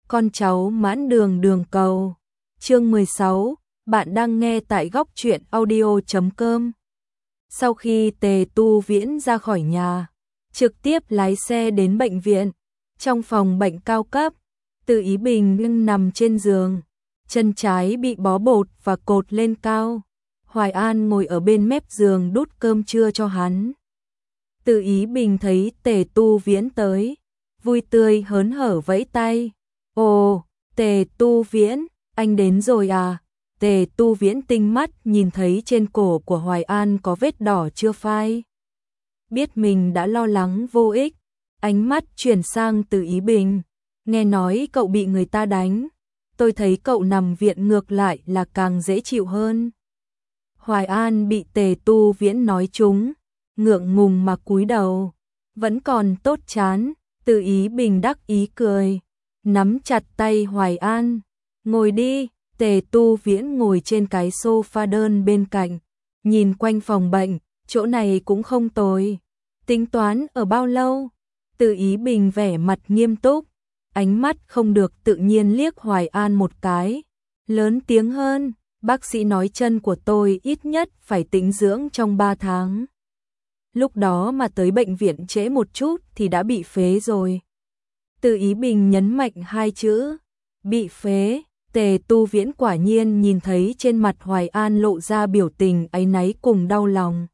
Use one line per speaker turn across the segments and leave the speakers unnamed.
con cháu mãn đường đường cầu. Chương 16, bạn đang nghe tại góc truyện audio.com. Sau khi Tề Tu Viễn ra khỏi nhà, trực tiếp lái xe đến bệnh viện. Trong phòng bệnh cao cấp, Từ Ý Bình lưng nằm trên giường, chân trái bị bó bột và cột lên cao. Hoài An ngồi ở bên mép giường đút cơm trưa cho hắn. Từ Ý Bình thấy Tề Tu Viễn tới, vui tươi hớn hở vẫy tay. Ồ, Tề Tu Viễn, anh đến rồi à? Tề Tu Viễn tinh mắt nhìn thấy trên cổ của Hoài An có vết đỏ chưa phai. Biết mình đã lo lắng vô ích, ánh mắt chuyển sang Từ Ý Bình. Nghe nói cậu bị người ta đánh, tôi thấy cậu nằm viện ngược lại là càng dễ chịu hơn. Hoài An bị Tề Tu Viễn nói trúng, ngượng ngùng mà cúi đầu. Vẫn còn tốt chán. Từ Ý Bình đắc ý cười, nắm chặt tay Hoài An. Ngồi đi. Tề Tu Viễn ngồi trên cái sofa đơn bên cạnh, nhìn quanh phòng bệnh, chỗ này cũng không tồi. Tính toán ở bao lâu? Từ Ý Bình vẻ mặt nghiêm túc, ánh mắt không được tự nhiên liếc Hoài An một cái, lớn tiếng hơn. Bác sĩ nói chân của tôi ít nhất phải tĩnh dưỡng trong 3 tháng. Lúc đó mà tới bệnh viện trễ một chút thì đã bị phế rồi. Từ Ý Bình nhấn mạnh 2 chữ, bị phế. Tề Tu Viễn quả nhiên nhìn thấy trên mặt Hoài An lộ ra biểu tình áy náy cùng đau lòng.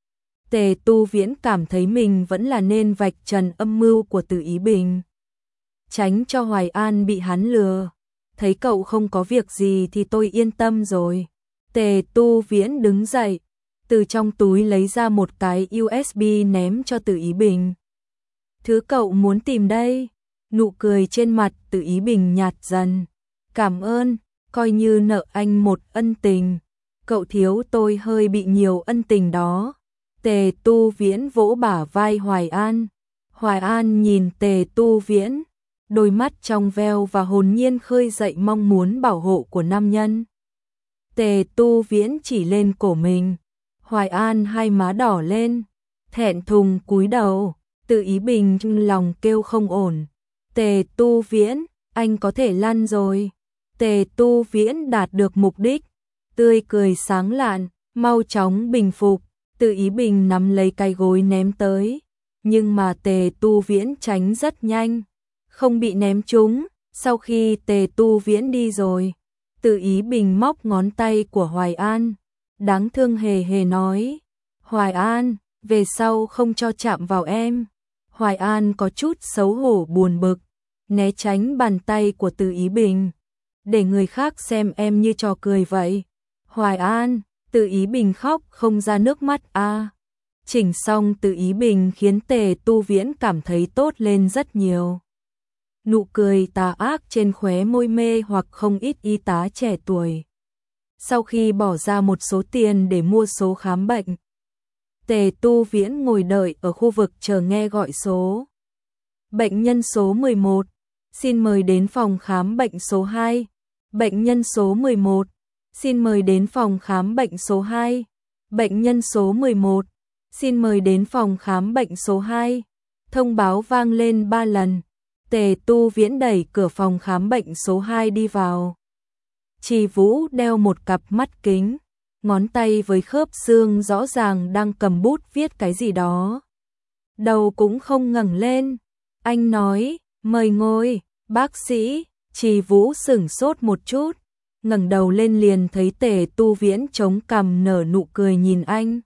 Tề Tu Viễn cảm thấy mình vẫn là nên vạch trần âm mưu của Từ Ý Bình, tránh cho Hoài An bị hắn lừa. Thấy cậu không có việc gì thì tôi yên tâm rồi. Tề Tu Viễn đứng dậy, từ trong túi lấy ra một cái USB ném cho Từ Ý Bình. Thứ cậu muốn tìm đây? Nụ cười trên mặt Từ Ý Bình nhạt dần. Cảm ơn, coi như nợ anh một ân tình. Cậu thiếu tôi hơi bị nhiều ân tình đó. Tề Tu Viễn vỗ bả vai Hoài An. Hoài An nhìn Tề Tu Viễn, đôi mắt trong veo và hồn nhiên khơi dậy mong muốn bảo hộ của nam nhân. Tề Tu Viễn chỉ lên cổ mình. Hoài An hai má đỏ lên, thẹn thùng cúi đầu. Từ Ý Bình trong lòng kêu không ổn. Tề Tu Viễn, anh có thể lăn rồi. Tề Tu Viễn đạt được mục đích, tươi cười sáng lạn, mau chóng bình phục. Từ Ý Bình nắm lấy cái gối ném tới, nhưng mà Tề Tu Viễn tránh rất nhanh, không bị ném trúng. Sau khi Tề Tu Viễn đi rồi, Từ Ý Bình móc ngón tay của Hoài An, đáng thương hề hề nói, Hoài An, về sau không cho chạm vào em. Hoài An có chút xấu hổ buồn bực, né tránh bàn tay của Từ Ý Bình. Để người khác xem em như trò cười vậy. Hoài An, Từ Ý Bình khóc không ra nước mắt a. Chỉnh xong Từ Ý Bình khiến Tề Tu Viễn cảm thấy tốt lên rất nhiều. Nụ cười tà ác trên khóe môi mê hoặc không ít y tá trẻ tuổi. Sau khi bỏ ra một số tiền để mua số khám bệnh, Tề Tu Viễn ngồi đợi ở khu vực chờ nghe gọi số. Bệnh nhân số 11, xin mời đến phòng khám bệnh số 2. Bệnh nhân số 11, xin mời đến phòng khám bệnh số 2. Bệnh nhân số 11, xin mời đến phòng khám bệnh số 2. Thông báo vang lên 3 lần. Tề Tu Viễn đẩy cửa phòng khám bệnh số 2 đi vào. Trì Vũ đeo một cặp mắt kính, ngón tay với khớp xương rõ ràng đang cầm bút viết cái gì đó. Đầu cũng không ngẩng lên. Anh nói, mời ngồi, bác sĩ. Trì Vũ sửng sốt một chút, ngẩng đầu lên liền thấy Tề Tu Viễn chống cằm nở nụ cười nhìn anh.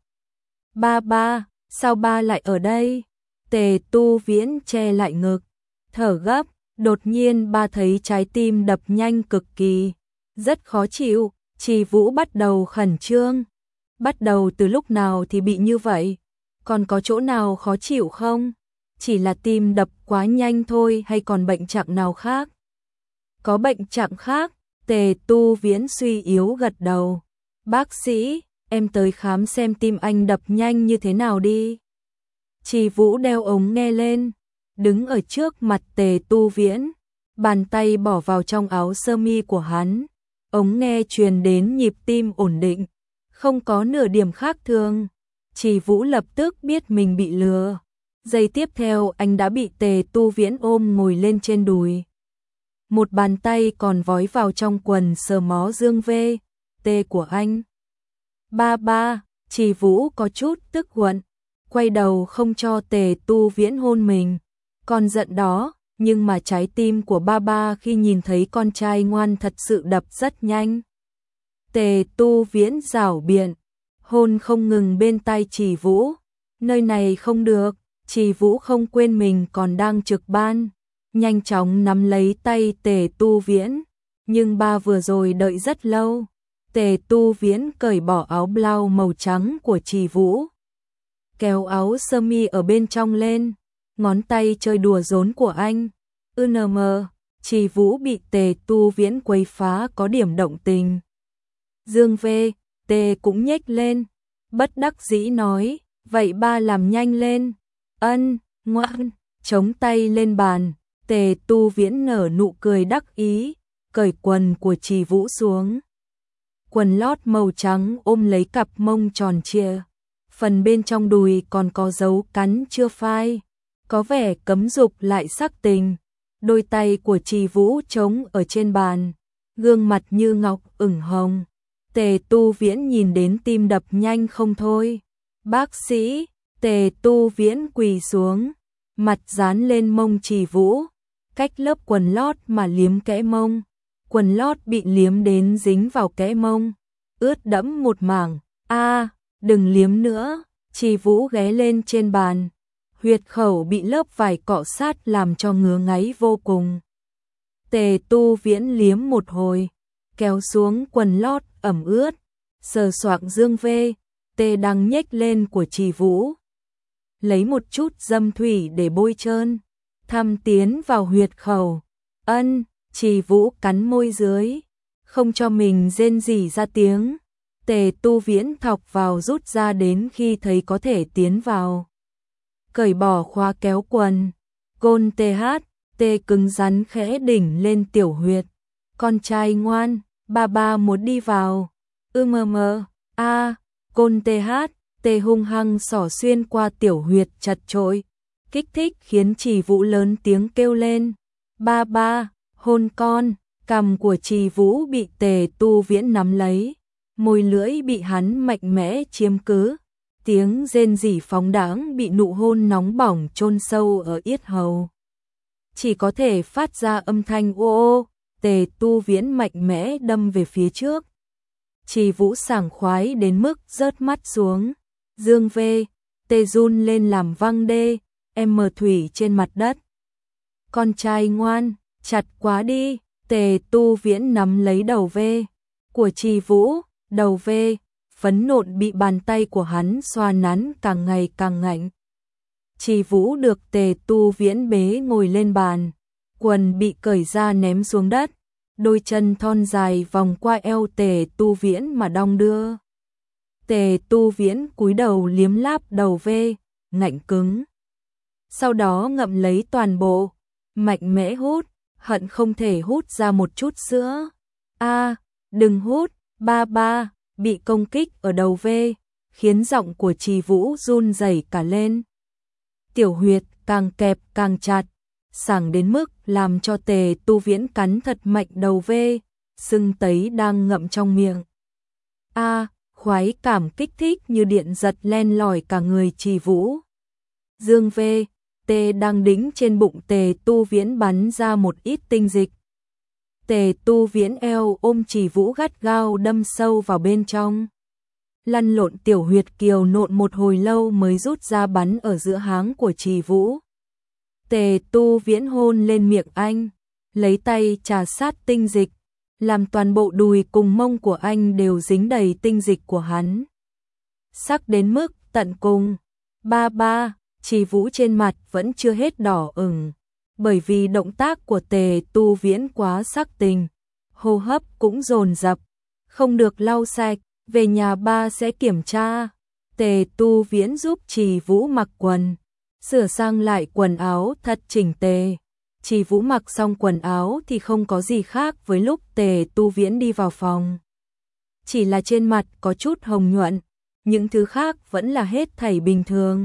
Ba, sao ba lại ở đây? Tề Tu Viễn che lại ngực, thở gấp, đột nhiên ba thấy trái tim đập nhanh cực kỳ, rất khó chịu. Trì Vũ bắt đầu khẩn trương. Bắt đầu từ lúc nào thì bị như vậy? Còn có chỗ nào khó chịu không? Chỉ là tim đập quá nhanh thôi hay còn bệnh trạng nào khác? Có bệnh trạng khác. Tề Tu Viễn suy yếu gật đầu. Bác sĩ, em tới khám xem tim anh đập nhanh như thế nào đi. Trì Vũ đeo ống nghe lên, đứng ở trước mặt Tề Tu Viễn, bàn tay bỏ vào trong áo sơ mi của hắn. Ống nghe truyền đến nhịp tim ổn định, không có nửa điểm khác thường. Trì Vũ lập tức biết mình bị lừa. Giây tiếp theo anh đã bị Tề Tu Viễn ôm ngồi lên trên đùi. một bàn tay còn vói vào trong quần sờ mó Dương V.T của anh. Ba ba, Trì Vũ có chút tức giận, quay đầu không cho Tề Tu Viễn hôn mình. Con giận đó, nhưng mà trái tim của ba ba khi nhìn thấy con trai ngoan thật sự đập rất nhanh. Tề Tu Viễn giảo biện, hôn không ngừng bên tai Trì Vũ. Nơi này không được, Trì Vũ không quên mình còn đang trực ban, nhanh chóng nắm lấy tay Tề Tu Viễn. Nhưng ba vừa rồi đợi rất lâu. Tề Tu Viễn cởi bỏ áo blau màu trắng của Trì Vũ, kéo áo sơ mi ở bên trong lên, ngón tay chơi đùa rốn của anh. Trì Vũ bị Tề Tu Viễn quấy phá có điểm động tình. Dương V.T cũng nhếch lên, bất đắc dĩ nói, vậy ba làm nhanh lên. Ân, ngoan, chống tay lên bàn. Tề Tu Viễn nở nụ cười đắc ý, cởi quần của Trì Vũ xuống. Quần lót màu trắng ôm lấy cặp mông tròn trịa, phần bên trong đùi còn có dấu cắn chưa phai, có vẻ cấm dục lại sắc tình. Đôi tay của Trì Vũ trống ở trên bàn, gương mặt như ngọc ửng hồng. Tề Tu Viễn nhìn đến tim đập nhanh không thôi. Bác sĩ, Tề Tu Viễn quỳ xuống, mặt dán lên mông Trì Vũ, cách lớp quần lót mà liếm kẽ mông. Quần lót bị liếm đến dính vào kẽ mông, ướt đẫm một mảng. A, đừng liếm nữa. Trì Vũ ghé lên trên bàn, huyệt khẩu bị lớp vải cọ sát làm cho ngứa ngáy vô cùng. Tề Tu Viễn liếm một hồi, kéo xuống quần lót ẩm ướt, sờ soạng Dương V.T đang nhếch lên của Trì Vũ. Lấy một chút dâm thủy để bôi trơn, thăm tiến vào huyệt khẩu. Ân, Trì Vũ cắn môi dưới, không cho mình rên rỉ ra tiếng. Tề Tu Viễn thọc vào rút ra đến khi thấy có thể tiến vào. Cởi bỏ khóa kéo quần, côn THT cứng rắn khẽ đỉnh lên tiểu huyệt. Con trai ngoan, ba ba muốn đi vào. Côn THT hung hăng xỏ xuyên qua tiểu huyệt chật chội, kích thích khiến Trì Vũ lớn tiếng kêu lên. Ba ba, hôn con. Cằm của Trì Vũ bị Tề Tu Viễn nắm lấy, môi lưỡi bị hắn mạnh mẽ chiếm cứ. Tiếng rên rỉ phóng đãng bị nụ hôn nóng bỏng chôn sâu ở yết hầu, chỉ có thể phát ra âm thanh ô ô. Tề Tu Viễn mạnh mẽ đâm về phía trước. Trì Vũ sảng khoái đến mức rớt mắt xuống. Dương V.T run lên làm văng thủy trên mặt đất. Con trai ngoan, chặt quá đi. Tề Tu Viễn nắm lấy đầu V của Trì Vũ, đầu V phấn nộn bị bàn tay của hắn xoa nắn càng ngày càng ngạnh. Trì Vũ được Tề Tu Viễn bế ngồi lên bàn, quần bị cởi ra ném xuống đất, đôi chân thon dài vòng qua eo Tề Tu Viễn mà đong đưa. Tề Tu Viễn cúi đầu liếm láp đầu V, ngạnh cứng. Sau đó ngậm lấy toàn bộ, mạnh mẽ hút, hận không thể hút ra một chút sữa. Đừng hút, ba ba. Bị công kích ở đầu V, khiến giọng của Trì Vũ run rẩy cả lên. Tiểu huyệt càng kẹp càng chặt, sảng đến mức làm cho Tề Tu Viễn cắn thật mạnh đầu V, sưng tấy đang ngậm trong miệng. Khoái cảm kích thích như điện giật len lỏi cả người Trì Vũ. Dương V.T đang đĩnh trên bụng Tề Tu Viễn bắn ra một ít tinh dịch. Tề Tu Viễn eo ôm Trì Vũ gắt gao đâm sâu vào bên trong. Lăn lộn tiểu huyệt kiều nộn một hồi lâu mới rút ra bắn ở giữa háng của Trì Vũ. Tề Tu Viễn hôn lên miệng anh, lấy tay trà sát tinh dịch, làm toàn bộ đùi cùng mông của anh đều dính đầy tinh dịch của hắn. Sắc đến mức tận cùng. Ba ba, Trì Vũ trên mặt vẫn chưa hết đỏ ửng, bởi vì động tác của Tề Tu Viễn quá sắc tình, hô hấp cũng dồn dập, không được lau sạch, về nhà ba sẽ kiểm tra. Tề Tu Viễn giúp Trì Vũ mặc quần, sửa sang lại quần áo thật chỉnh tề. Trì Vũ mặc xong quần áo thì không có gì khác với lúc Tề Tu Viễn đi vào phòng. Chỉ là trên mặt có chút hồng nhuận, những thứ khác vẫn là hết thảy bình thường.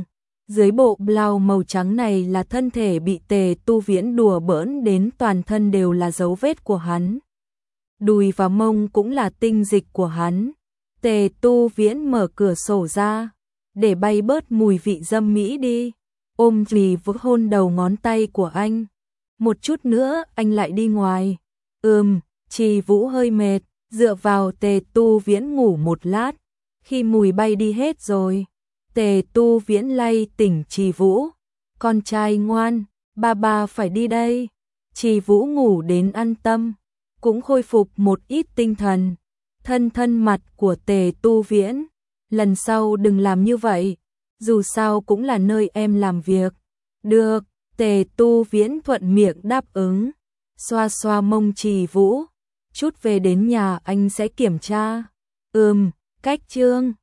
Dưới bộ blau màu trắng này là thân thể bị Tề Tu Viễn đùa bỡn đến toàn thân đều là dấu vết của hắn. Đùi và mông cũng là tinh dịch của hắn. Tề Tu Viễn mở cửa sổ ra, để bay bớt mùi vị dâm mỹ đi. Ôm Trì Vũ hôn đầu ngón tay của anh. Một chút nữa anh lại đi ngoài. Trì Vũ hơi mệt, dựa vào Tề Tu Viễn ngủ một lát. Khi mùi bay đi hết rồi, Tề Tu Viễn lay tỉnh Trì Vũ. Con trai ngoan, ba phải đi đây. Trì Vũ ngủ đến an tâm, cũng khôi phục một ít tinh thần. Thân mặt của Tề Tu Viễn, lần sau đừng làm như vậy, dù sao cũng là nơi em làm việc. Được, Tề Tu Viễn thuận miệng đáp ứng, xoa xoa mông Trì Vũ. Chút về đến nhà anh sẽ kiểm tra. Cách Trương